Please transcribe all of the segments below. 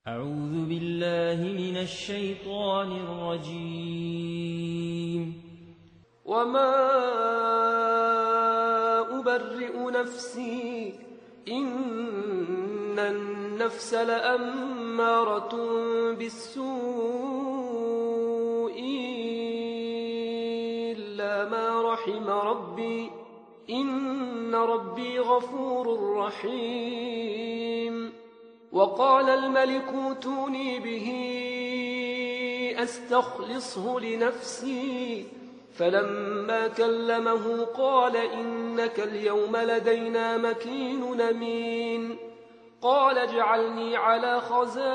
أعوذ بالله من الشيطان الرجيم. وما أبرئ نفسي إن النفس لأمارة بالسوء إلا ما رحم ربي إن ربي غفور رحيم. وقال الملك ائتوني به أستخلصه لنفسي فلما كلمه قال إنك اليوم لدينا مكين أمين. قال اجعلني على خزائن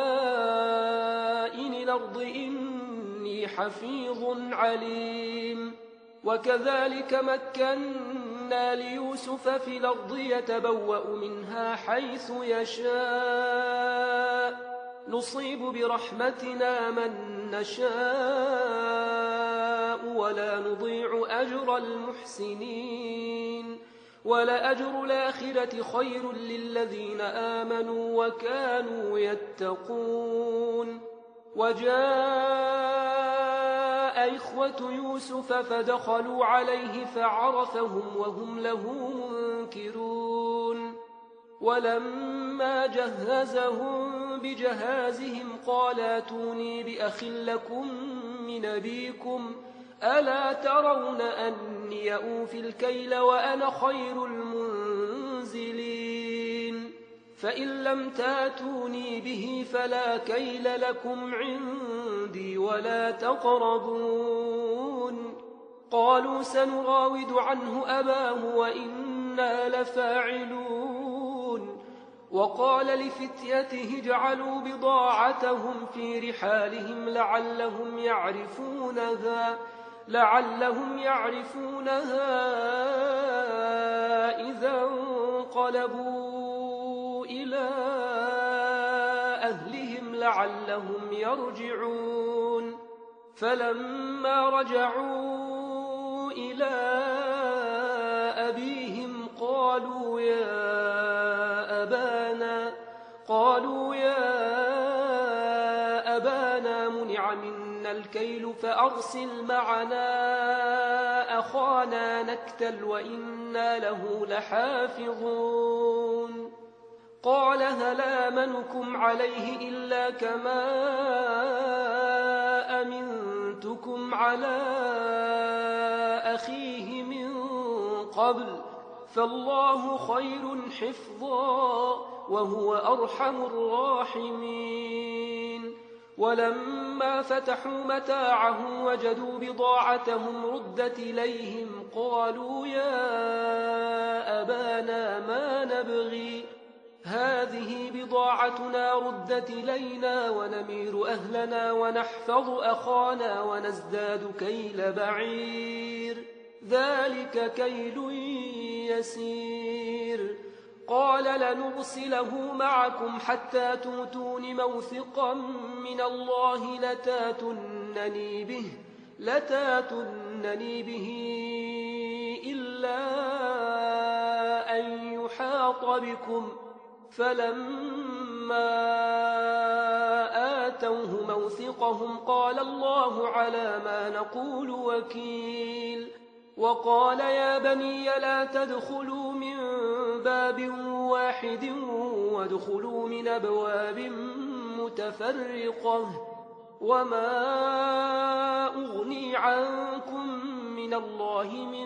الأرض إني حفيظ عليم. وكذلك مكنا ليوسف في الأرض يتبوأ منها حيث يشاء نصيب برحمتنا من نشاء ولا نضيع أجر المحسنين. ولأجر الآخرة خير للذين آمنوا وكانوا يتقون. وجاء إخوة يوسف فدخلوا عليه فعرفهم وهم له منكرون. ولما جهزهم بجهازهم قال ائتوني بأخ لكم من أبيكم ألا ترون أني أوفي الكيل وأنا خير المنزلين. فإن لم تاتوني به فلا كيل لكم عندي ولا تقربون. قالوا سنراود عنه أباه وإنا لفاعلون. وقال لفتيته اجعلوا بضاعتهم في رحالهم لعلهم يعرفونها إذا انقلبوا إلى أهلهم لعلهم يرجعون. فلما رجعوا إلى أبيهم قالوا يا أبانا منع منا الكيل فأرسل معنا أخانا نكتل وإنا له لحافظون. قال هل آمنكم عليه إلا كما أمنتكم على أخيه من قبل فالله خير حفظا وهو أرحم الراحمين. ولما فتحوا متاعهم وجدوا بضاعتهم ردت إليهم قالوا يا أبانا ما نبغي هذه بضاعتنا ردت إلينا ونمير أهلنا ونحفظ أخانا ونزداد كيل بعير ذلك كيل يسير. قال لنرسله معكم حتى تؤتون موثقا من الله لتاتونني به إلا أن يحاط بكم. فلما آتوه موثقهم قال الله على ما نقول وكيل. وقال يا بني لا تدخلوا من باب واحد وادخلوا من أبواب متفرقة وما أغني عنكم من الله من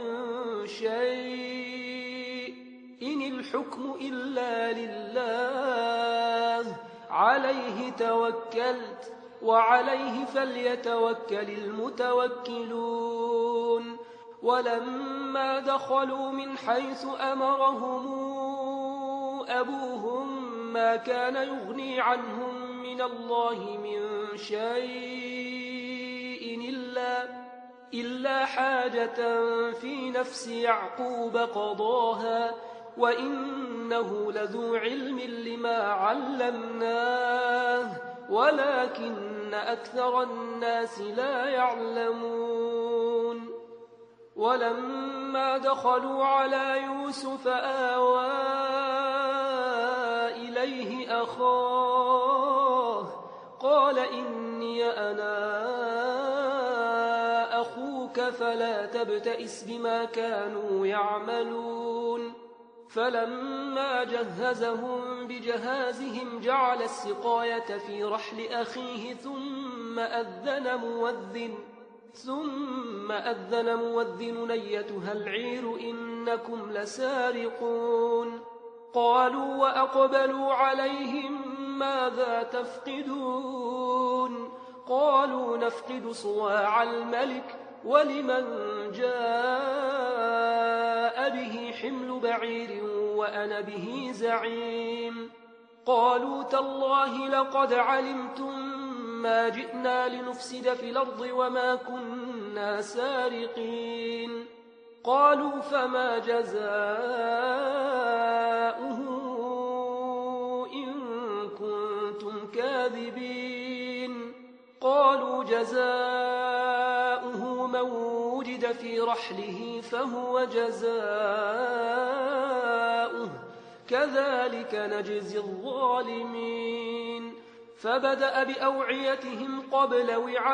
شيء إن الحكم إلا لله عليه توكلت وعليه فليتوكل المتوكلون. ولما دخلوا من حيث أمرهم أبوهم ما كان يغني عنهم من الله من شيء إلا حاجة في نفس يعقوب قضاها وإنه لذو علم لما علمناه ولكن أكثر الناس لا يعلمون. ولما دخلوا على يوسف آوى إليه أخاه قال إني أنا أخوك فلا تبتئس بما كانوا يعملون فلما جهزهم بجهازهم جعل السقاية في رحل أخيه ثم أذن مؤذن أيتها العير إنكم لسارقون قالوا وأقبلوا عليهم ماذا تفقدون قالوا نفقد صواع الملك ولمن جاء به حمل بعير وأنا به زعيم قالوا تالله لقد علمتم ما جئنا لنفسد في الأرض وما كنا سارقين قالوا فما جزاؤه إن كنتم كاذبين قالوا جزاؤه من وجد في رحله فهو جزاؤه كذلك نجزي الظالمين فبدأ بأوعيتهم قبل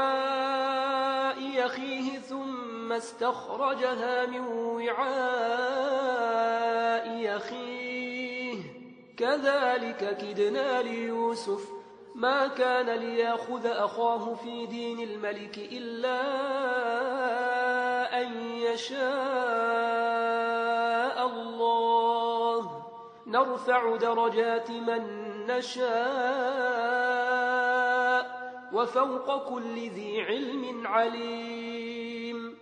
وعاء أخيه ثم استخرجها من وعاء أخيه كذلك كدنا ليوسف ما كان ليأخذ أخاه في دين الملك إلا أن يشاء الله نرفع درجات من نشاء وفوق كل ذي علم عليم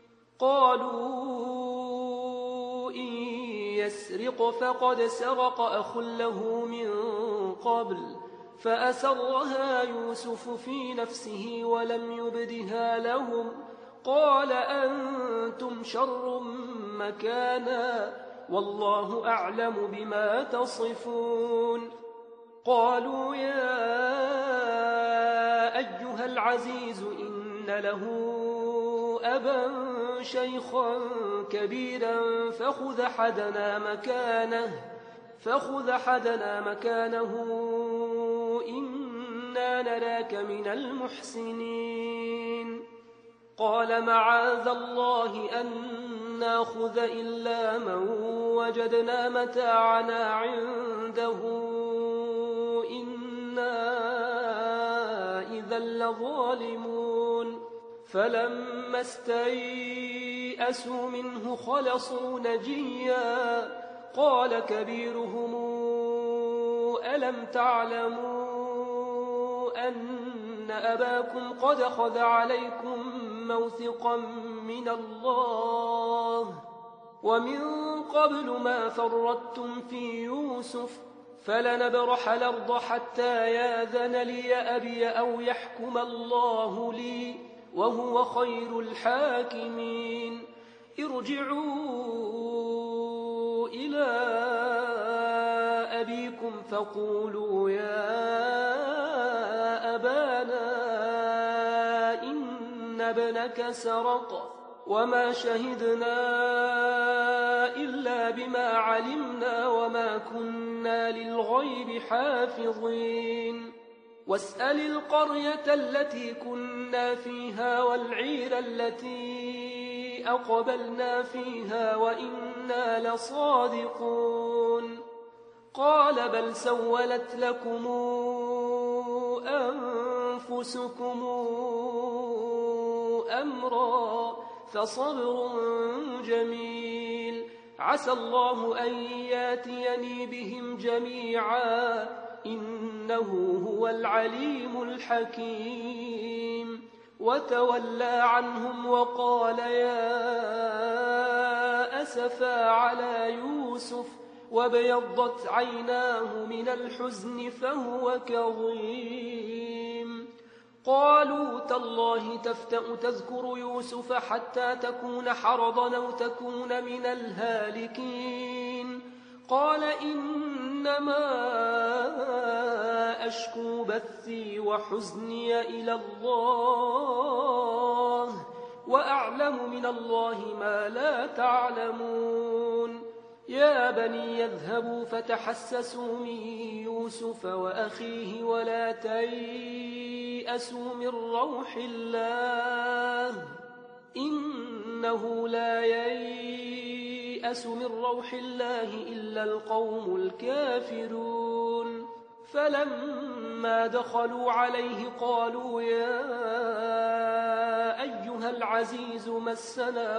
قالوا إن يسرق فقد سرق أخ له من قبل فأسرها يوسف في نفسه ولم يبدها لهم قال أنتم شر مكانا والله أعلم بما تصفون قالوا يا أيها العزيز إن له أبا شيخا كبيرا فخذ حدنا مكانه إنا نراك من المحسنين قال معاذ الله أن ناخذ إلا من وجدنا متاعنا عنده إنا إذا لظالمون فلما استيئسوا منه خلصوا نجيا قال كبيرهم ألم تعلموا أن أباكم قد أخذ عليكم موثقا من الله ومن قبل ما فرطتم في يوسف فلنبرح الأرض حتى ياذن لي أبي أو يحكم الله لي وهو خير الحاكمين ارجعوا إلى أبيكم فقولوا يا أبانا إن ابنك سرق وما شهدنا إلا بما علمنا وما كنا للغيب حافظين واسأل القرية التي كنا فيها والعير التي أقبلنا فيها وإنا لصادقون قال بل سولت لكم أنفسكم أمرا فصبر جميل عسى الله أن ياتيني بهم جميعا إنه هو العليم الحكيم وتولى عنهم وقال يا أسفا على يوسف وابيضت عيناه من الحزن فهو كظيم قالوا تالله تفتأ تذكر يوسف حتى تكون حرضا أو تكون من الهالكين قال إنما أشكو بثي وحزني إلى الله وأعلم من الله ما لا تعلمون يا بني يذهبوا فتحسسوا من يوسف وأخيه ولا تيأسوا من روح الله إنه لا ييأس من روح الله إلا القوم الكافرون فلما دخلوا عليه قالوا يا أيها العزيز مسنا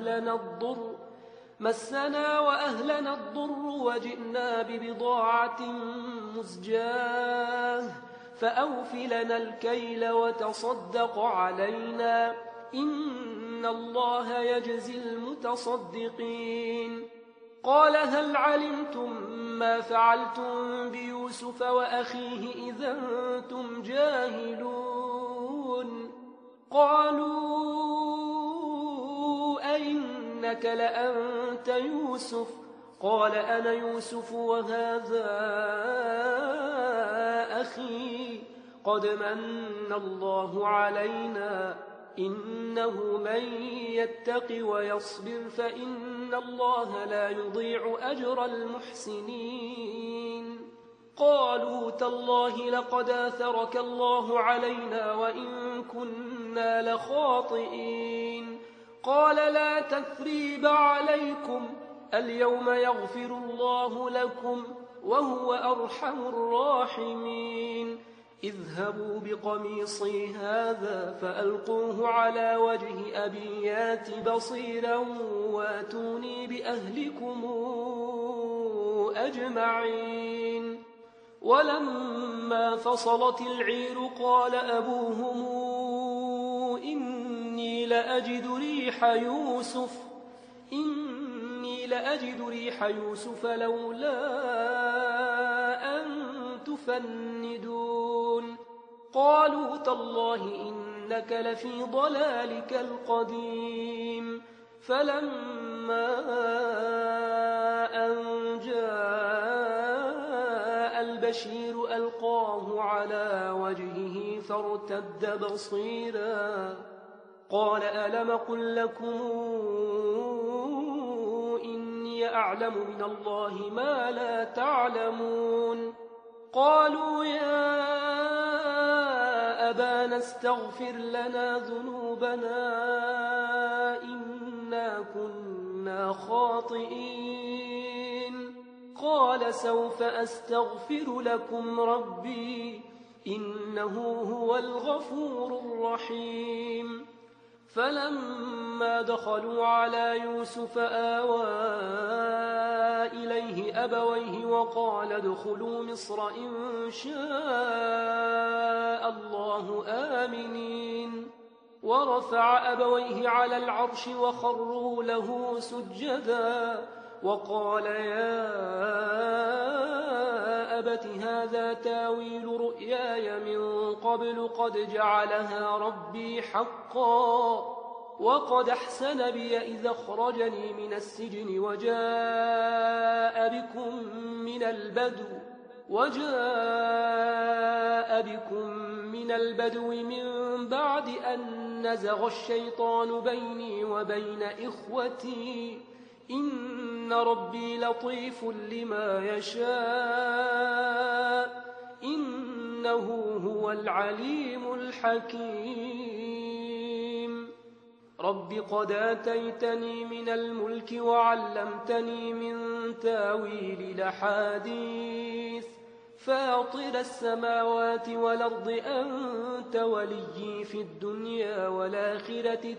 وأهلنا الضر وجئنا ببضاعة مزجاة فأوف لنا الكيل وتصدق علينا إن الله يجزي المتصدقين قال هل علمتم ما فعلتم بيوسف وأخيه إذا أنتم جاهلون قالوا أئنك لأنت يوسف قال أنا يوسف وهذا أخي قد من الله علينا إنه من يتق ويصبر فإن الله لا يضيع أجر المحسنين قالوا تالله لقد آثرك الله علينا وإن كنا لخاطئين قال لا تثريب عليكم اليوم يغفر الله لكم وهو أرحم الراحمين اذهبوا بقميصي هذا فألقوه على وجه أبي يات بصيرا واتوني بأهلكم أجمعين ولما فصلت العير قال أبوهم إني لأجد ريح يوسف لولا أن تفندون قالوا تالله إنك لفي ضلالك القديم فلما أن جاء البشير ألقاه على وجهه فارتد بصيرا قال ألم قل لكم إني أعلم من الله ما لا تعلمون قالوا يا أبانا استغفر لنا ذنوبنا إنا كنا خاطئين قال سوف أستغفر لكم ربي إنه هو الغفور الرحيم فلما دخلوا على يوسف آوى إليه أبويه وقال ادخلوا مصر إن شاء الله آمنين ورفع أبويه على العرش وخروا له سجدا وقال يا أبت هذا تاويل رؤياي من قبل قد جعلها ربي حقا وقد أحسن بي إذا أخرجني من السجن وجاء بكم من البدو من بعد أن نزغ الشيطان بيني وبين إخوتي إن ربي لطيف لما يشاء إنه هو العليم الحكيم رب قد آتيتني من الملك وعلمتني من تاويل الأحاديث فاطر السماوات والأرض أنت وليي في الدنيا والآخرة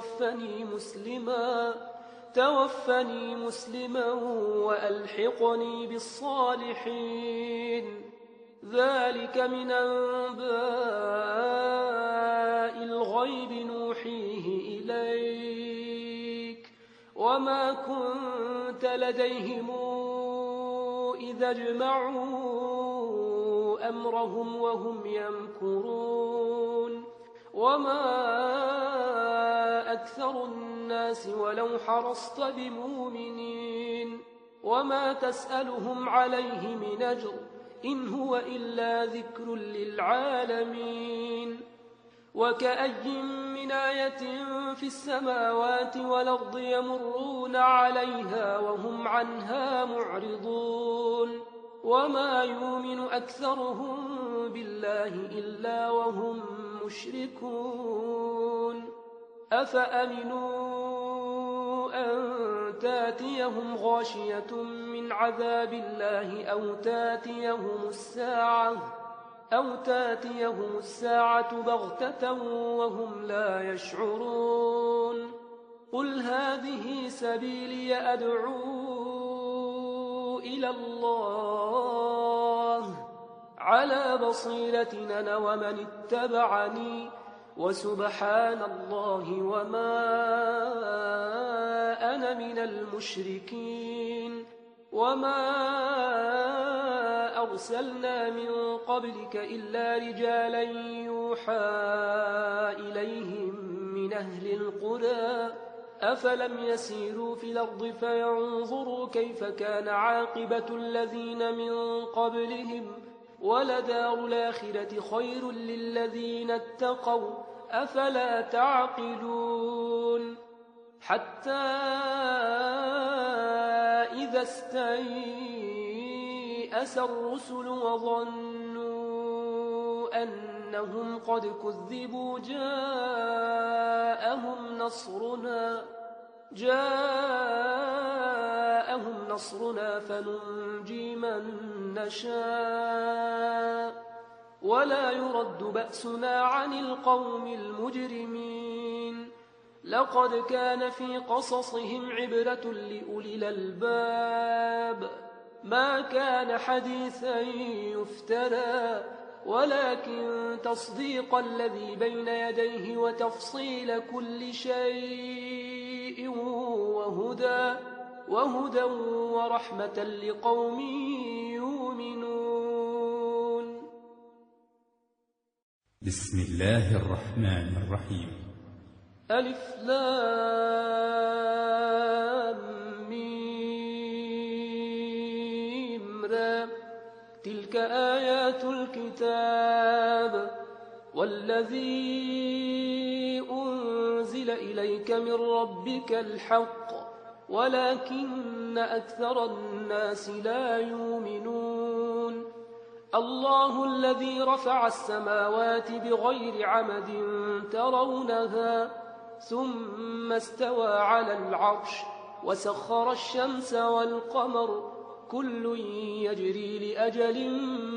توفني مسلما وألحقني بالصالحين ذلك من أنباء الغيب نوحيه إليك وما كنت لديهم إذا اجمعوا أمرهم وهم يمكرون وما أكثر الناس ولو حرصت بمؤمنين وما تسألهم عليه من أجر إن هو إلا ذكر للعالمين وكأي من آية في السماوات والأرض يمرون عليها وهم عنها معرضون وما يؤمن أكثرهم بالله إلا وهم مشركون أفأمنوا أن تاتيهم غاشية من عذاب الله أو تاتيهم الساعة بغتة وهم لا يشعرون قل هذه سبيلي أدعو إلى الله على بصيرة أنا ومن اتبعني وسبحان الله وما أنا من المشركين وما أرسلنا من قبلك إلا رجالا يوحى إليهم من أهل القرى أفلم يسيروا في الأرض فينظروا كيف كان عاقبة الذين من قبلهم ولدار الآخرة خير للذين اتقوا أفلا تعقلون حتى إذا استيأس الرسل وظنوا أنهم قد كذبوا جاءهم نصرنا فننجي من نشاء ولا يرد بأسنا عن القوم المجرمين لقد كان في قصصهم عبرة لأولي الألباب ما كان حديثا يفترى ولكن تصديق الذي بين يديه وتفصيل كل شيء وهدى ورحمة لقوم يؤمنون. بسم الله الرحمن الرحيم. ألف لام ميم را تلك آيات الكتاب والذي أنزل إليك من ربك الحق ولكن أكثر الناس لا يؤمنون. الله الذي رفع السماوات بغير عمد ترونها ثم استوى على العرش وسخر الشمس والقمر كل يجري لأجل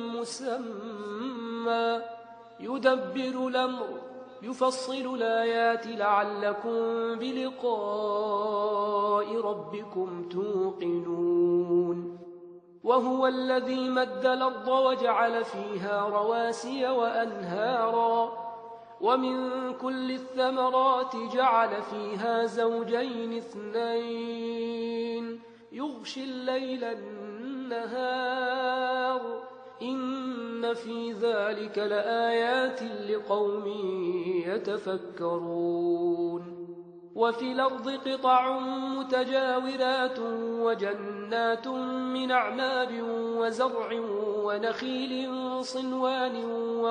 مسمى يدبر الأمر يفصل الآيات لعلكم بلقاء ربكم توقنون. وهو الذي مد الأرض وجعل فيها رواسي وأنهارا ومن كل الثمرات جعل فيها زوجين اثنين يغشي الليل النهار إن في ذلك لآيات لقوم يتفكرون. وفي الأرض قطع متجاورات وجنات من أعناب وزرع ونخيل صنوان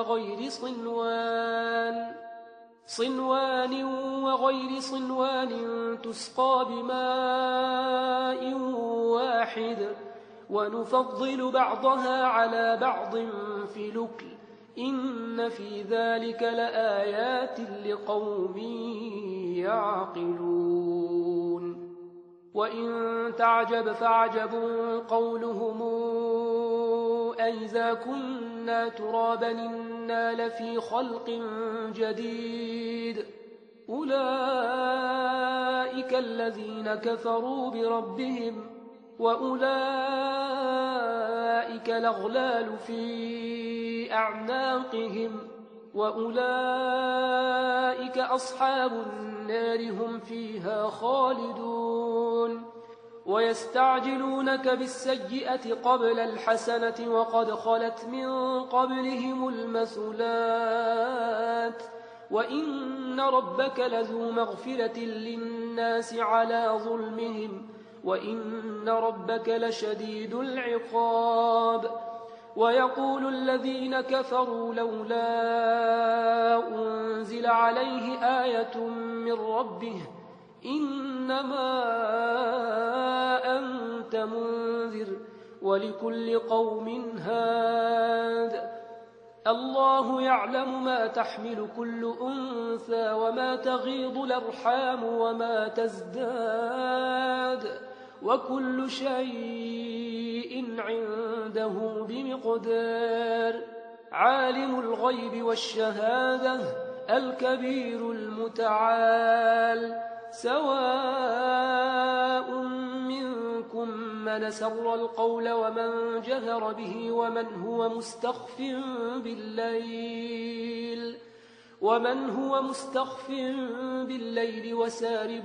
وغير صنوان تسقى بماء واحد ونفضل بعضها على بعض في الأكل إن في ذلك لآيات لقوم يعقلون. وإن تعجب فعجب قولهم أئذا كنا ترابا إنا لفي خلق جديد أولئك الذين كفروا بربهم وأولئك الأغلال في أعناقهم وأولئك أصحاب النار هم فيها خالدون. ويستعجلونك بالسيئة قبل الحسنة وقد خلت من قبلهم المثلات وإن ربك لذو مغفرة للناس على ظلمهم وإن ربك لشديد العقاب. ويقول الذين كفروا لولا أنزل عليه آية من ربه إنما أنت منذر ولكل قوم هاد الله يعلم ما تحمل كل أنثى وما تغيض الأرحام وما تزداد وكل شيء عنده بمقدار عالم الغيب والشهادة الكبير المتعال سواء منكم من سر القول ومن جهر به ومن هو مستخف بالليل وسارب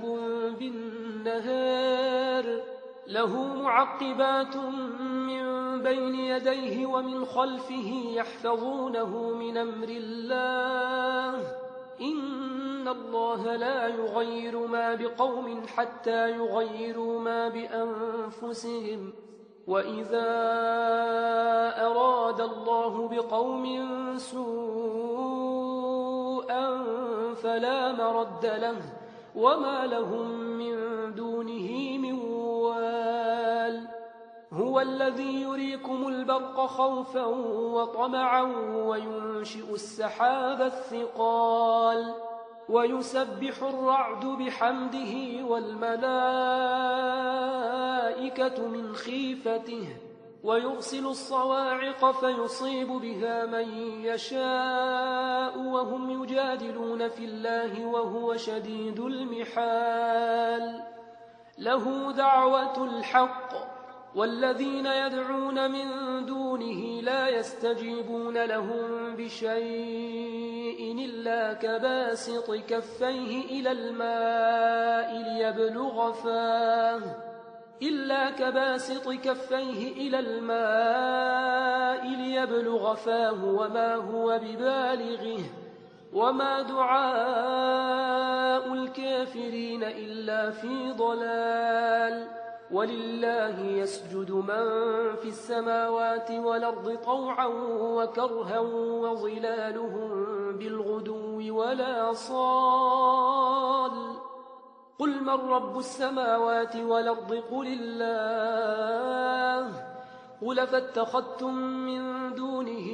بالنهار له معقبات من بين يديه ومن خلفه يحفظونه من أمر الله إن الله لا يغير ما بقوم حتى يغيروا ما بأنفسهم وإذا أراد الله بقوم سوءا فلا مرد له وما لهم من دونه من وال هو الذي يريكم البرق خوفا وطمعا وينشئ السحاب الثقال ويسبح الرعد بحمده والملائكة من خيفته ويرسل الصواعق فيصيب بها من يشاء وهم يجادلون في الله وهو شديد المحال له دعوة الحق والذين يدعون من دونه لا يستجيبون لهم بشيء إلا كباسط كفيه إلى الماء ليبلغ فاه وما هو ببالغه وما دعاء الكافرين إلا في ضلال ولله يسجد من في السماوات والأرض طوعا وكرها وظلالهم بالغدو ولا صال قل من رب السماوات والأرض قل الله قل فاتخذتم من دونه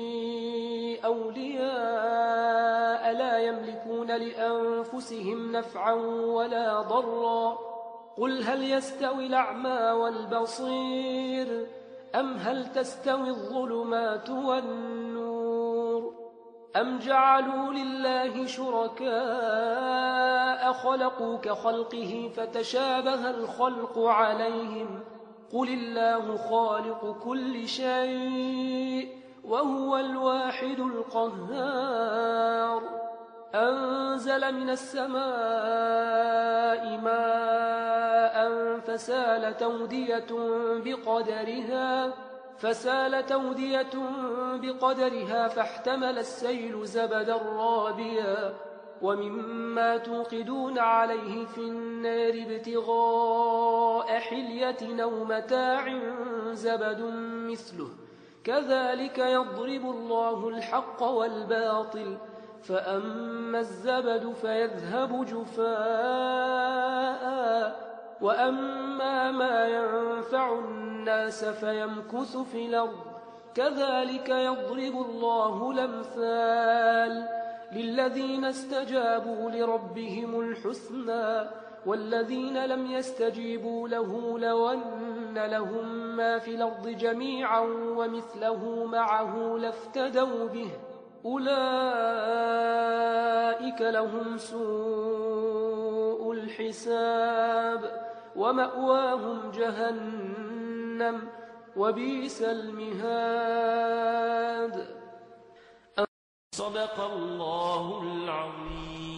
أولياء لا يملكون لأنفسهم نفعا ولا ضرا قل هل يستوي الأعمى والبصير أم هل تستوي الظلمات والنور أم جعلوا لله شركاء خلقوا كخلقه فتشابه الخلق عليهم قل الله خالق كل شيء وهو الواحد القهار أنزل من السماء ماء فسال تودية بقدرها فاحتمل السيل زبدا رابيا ومما توقدون عليه في النار ابتغاء حلية أو متاع زبد مثله كذلك يضرب الله الحق والباطل فأما الزبد فيذهب جفاء وأما ما ينفع الناس فيمكث في الأرض كذلك يضرب الله الأمثال للذين استجابوا لربهم الحسنى والذين لم يستجيبوا له لو أن لهم ما في الأرض جميعا ومثله معه لافتدوا به أولئك لهم سوء الحساب ومأواهم جهنم وبئس المهاد. صدق الله العظيم.